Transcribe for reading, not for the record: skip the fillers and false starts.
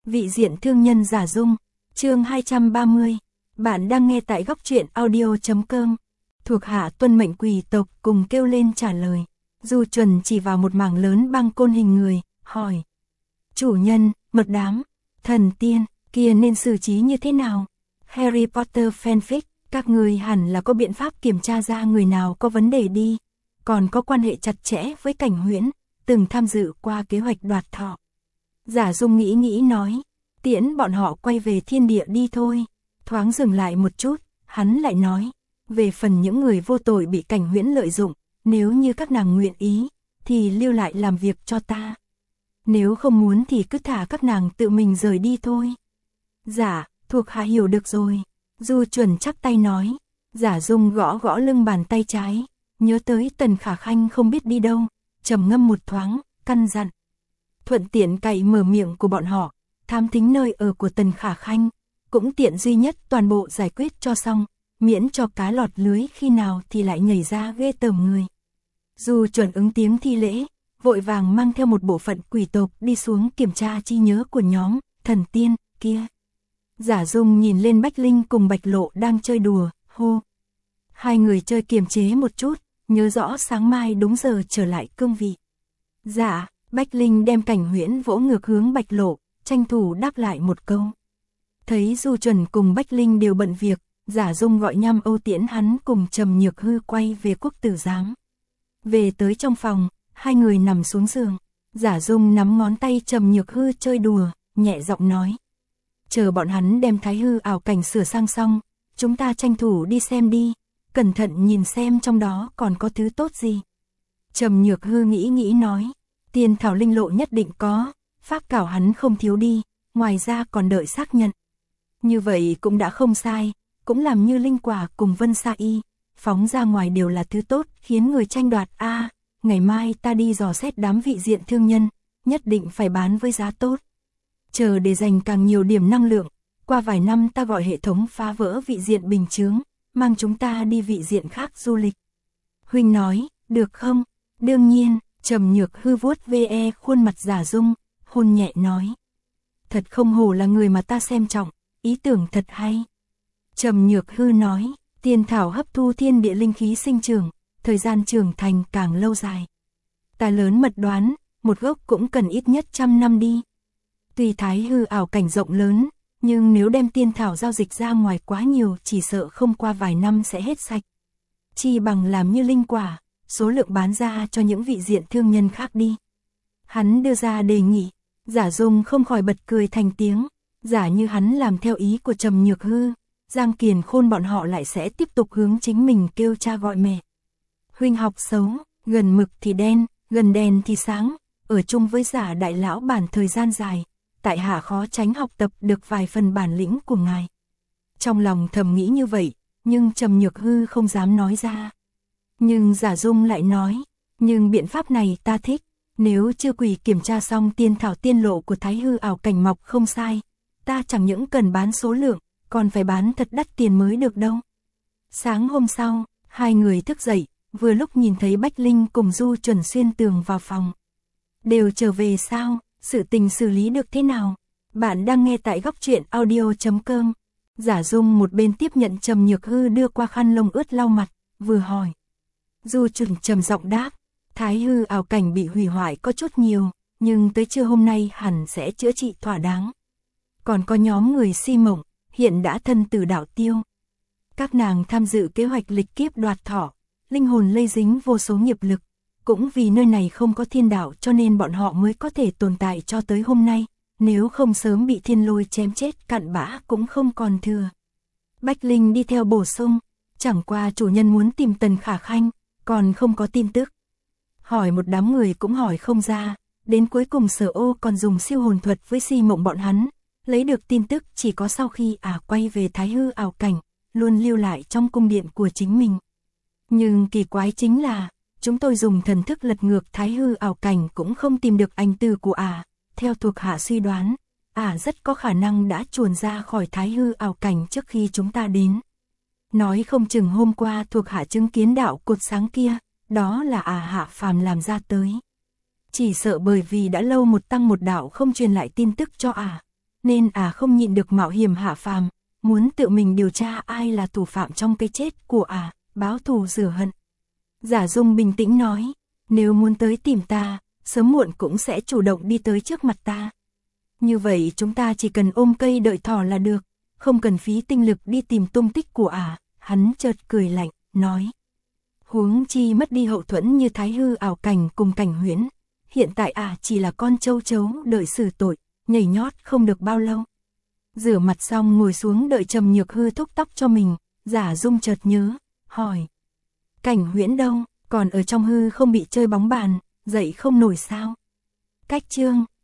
Vị diện thương nhân giả dung, chương 230. Bạn đang nghe tại góc truyện audio.com. Thuộc hạ tuân mệnh quỷ tộc cùng kêu lên trả lời. Du Chuẩn chỉ vào một mảng lớn băng côn hình người, hỏi. Chủ nhân, mật đám, thần tiên, kia nên xử trí như thế nào? Harry Potter fanfic, các người hẳn là có biện pháp kiểm tra ra người nào có vấn đề đi. Còn có quan hệ chặt chẽ với Cảnh Huyễn, từng tham dự qua kế hoạch đoạt thọ. Giả dung nghĩ nói, tiễn bọn họ quay về thiên địa đi thôi. Thoáng dừng lại một chút, hắn lại nói, về phần những người vô tội bị Cảnh Huyễn lợi dụng, nếu như các nàng nguyện ý, thì lưu lại làm việc cho ta. Nếu không muốn thì cứ thả các nàng tự mình rời đi thôi. Dạ, thuộc hạ hiểu được rồi. Du Chuẩn chắp tay nói, Giả dung gõ lưng bàn tay trái, nhớ tới Tần Khả Khanh không biết đi đâu, trầm ngâm một thoáng, căn dặn. Thuận tiện cậy mở miệng của bọn họ, thám thính nơi ở của Tần Khả Khanh, cũng tiện duy nhất toàn bộ giải quyết cho xong, miễn cho cá lọt lưới khi nào thì lại nhảy ra ghê tởm người. Du Chuẩn ứng tiếng thi lễ, vội vàng mang theo một bộ phận quỷ tộc đi xuống kiểm tra trí nhớ của nhóm thần tiên kia. Giả dung nhìn lên Bách Linh cùng Bạch Lộ đang chơi đùa, hô. Hai người chơi kiềm chế một chút, nhớ rõ sáng mai đúng giờ trở lại cương vị. Dạ, Bách Linh đem Cảnh Huyễn vỗ ngược hướng Bạch Lộ, tranh thủ đáp lại một câu. Thấy Du Chuẩn cùng Bách Linh đều bận việc, Giả dung gọi nhăm Âu tiễn hắn cùng Trầm Nhược Hư quay về quốc tử giám. Về tới trong phòng, hai người nằm xuống giường. Giả dung nắm ngón tay Trầm Nhược Hư chơi đùa, nhẹ giọng nói. Chờ bọn hắn đem Thái Hư ảo cảnh sửa sang xong, chúng ta tranh thủ đi xem đi, cẩn thận nhìn xem trong đó còn có thứ tốt gì. Trầm Nhược Hư nghĩ nói, tiên thảo linh lộ nhất định có, pháp cảo hắn không thiếu đi, ngoài ra còn đợi xác nhận. Như vậy cũng đã không sai, cũng làm như linh quả cùng Vân Sa Y, phóng ra ngoài đều là thứ tốt khiến người tranh đoạt. Ngày mai ta đi dò xét đám vị diện thương nhân, nhất định phải bán với giá tốt. Chờ để dành càng nhiều điểm năng lượng, qua vài năm ta gọi hệ thống phá vỡ vị diện bình chướng, mang chúng ta đi vị diện khác du lịch. Huynh nói, được không? Đương nhiên, Trầm Nhược Hư vuốt ve khuôn mặt Giả dung, hôn nhẹ nói. Thật không hổ là người mà ta xem trọng, ý tưởng thật hay. Trầm Nhược Hư nói, tiên thảo hấp thu thiên địa linh khí sinh trưởng, thời gian trưởng thành càng lâu dài. Ta lớn mật đoán, một gốc cũng cần ít nhất 100 năm đi. Tuy Thái Hư ảo cảnh rộng lớn, nhưng nếu đem tiên thảo giao dịch ra ngoài quá nhiều chỉ sợ không qua vài năm sẽ hết sạch. Chi bằng làm như linh quả, số lượng bán ra cho những vị diện thương nhân khác đi. Hắn đưa ra đề nghị, Giả dung không khỏi bật cười thành tiếng, giả như hắn làm theo ý của Trầm Nhược Hư, Giang Kiền Khôn bọn họ lại sẽ tiếp tục hướng chính mình kêu cha gọi mẹ. Huynh học xấu, gần mực thì đen, gần đèn thì sáng, ở chung với Giả đại lão bản thời gian dài, tại hạ khó tránh học tập được vài phần bản lĩnh của ngài. Trong lòng thầm nghĩ như vậy, nhưng Trầm Nhược Hư không dám nói ra. Nhưng Giả dung lại nói, nhưng biện pháp này ta thích, nếu chưa quỷ kiểm tra xong tiên thảo tiên lộ của Thái Hư ảo cảnh mọc không sai, ta chẳng những cần bán số lượng, còn phải bán thật đắt tiền mới được đâu. Sáng hôm sau, hai người thức dậy, vừa lúc nhìn thấy Bách Linh cùng Du Chuẩn xuyên tường vào phòng. Đều trở về sao? Sự tình xử lý được thế nào? Bạn đang nghe tại góc truyện audio.com. Giả dung một bên tiếp nhận Trầm Nhược Hư đưa qua khăn lông ướt lau mặt, vừa hỏi. Du Chuẩn trầm giọng đáp, Thái Hư ảo cảnh bị hủy hoại có chút nhiều, nhưng tới trưa hôm nay hẳn sẽ chữa trị thỏa đáng. Còn có nhóm người Si Mộng, hiện đã thân tử đạo tiêu. Các nàng tham dự kế hoạch lịch kiếp đoạt thọ, linh hồn lây dính vô số nghiệp lực. Cũng vì nơi này không có thiên đạo cho nên bọn họ mới có thể tồn tại cho tới hôm nay, nếu không sớm bị thiên lôi chém chết cặn bã cũng không còn thừa. Bách Linh đi theo bổ sung, chẳng qua chủ nhân muốn tìm Tần Khả Khanh, còn không có tin tức. Hỏi một đám người cũng hỏi không ra, đến cuối cùng Sở Ô còn dùng siêu hồn thuật với Si Mộng bọn hắn, lấy được tin tức chỉ có sau khi quay về Thái Hư ảo cảnh, luôn lưu lại trong cung điện của chính mình. Nhưng kỳ quái chính là, chúng tôi dùng thần thức lật ngược Thái Hư ảo cảnh cũng không tìm được ảnh tử của theo thuộc hạ suy đoán, rất có khả năng đã chuồn ra khỏi Thái Hư ảo cảnh trước khi chúng ta đến. Nói không chừng hôm qua thuộc hạ chứng kiến đạo cột sáng kia, đó là hạ phàm làm ra tới. Chỉ sợ bởi vì đã lâu một tăng một đạo không truyền lại tin tức cho nên không nhịn được mạo hiểm hạ phàm, muốn tự mình điều tra ai là thủ phạm trong cái chết của báo thù rửa hận. Giả Dung bình tĩnh nói, nếu muốn tới tìm ta, sớm muộn cũng sẽ chủ động đi tới trước mặt ta. Như vậy chúng ta chỉ cần ôm cây đợi thỏ là được, không cần phí tinh lực đi tìm tung tích của Hắn chợt cười lạnh, nói. Huống chi mất đi hậu thuẫn như Thái Hư ảo cảnh cùng Cảnh Huyễn. Hiện tại chỉ là con châu chấu đợi xử tội, nhảy nhót không được bao lâu. Rửa mặt xong ngồi xuống đợi Trầm Nhược Hư thúc tóc cho mình, Giả Dung chợt nhớ, hỏi. Cảnh Huyễn đâu, còn ở trong hư không bị chơi bóng bàn, dậy không nổi sao? Cách chương